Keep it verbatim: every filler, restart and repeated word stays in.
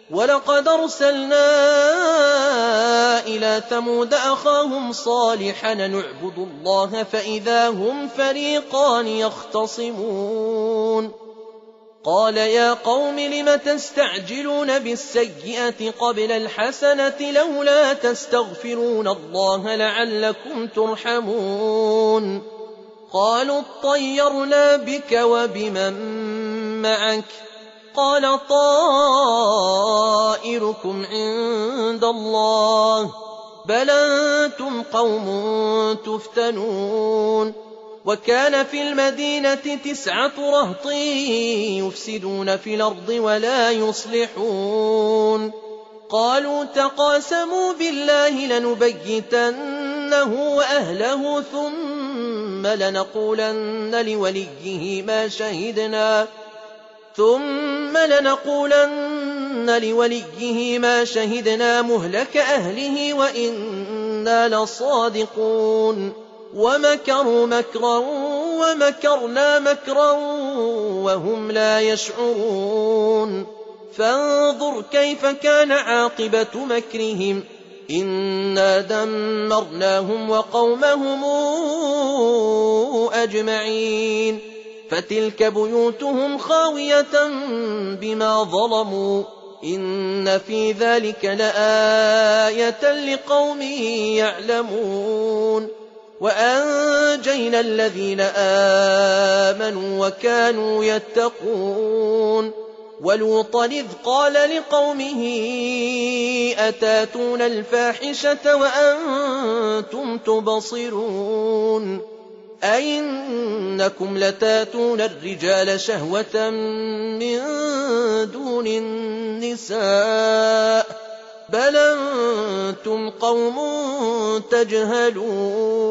ولقد أرسلنا إلى ثمود أخاهم صالحا نعبد الله فإذا هم فريقان يختصمون قال يا قوم لم تستعجلون بالسيئة قبل الحسنة لولا تستغفرون الله لعلكم ترحمون قالوا اطيرنا بك وبمن معك قال طائركم عند الله بل أنتم قوم تفتنون وكان في المدينة تسعة رهط يفسدون في الأرض ولا يصلحون قالوا تقاسموا بالله لنبيتنه وأهله ثم لنقولن لوليه ما شهدنا ثم لنقولن لوليه ما شهدنا مهلك أهله وإنا لصادقون ومكروا مكرا ومكرنا مكرا وهم لا يشعرون فانظر كيف كان عاقبة مكرهم إنا دمرناهم وقومهم أجمعين فتلك بيوتهم خاوية بما ظلموا إن في ذلك لآية لقوم يعلمون وأنجينا الذين آمنوا وكانوا يتقون ولوطا إذ قال لقومه أتاتون الفاحشة وأنتم تبصرون أئنكم لتاتون الرجال شهوة من دون النساء بل أنتم قوم تجهلون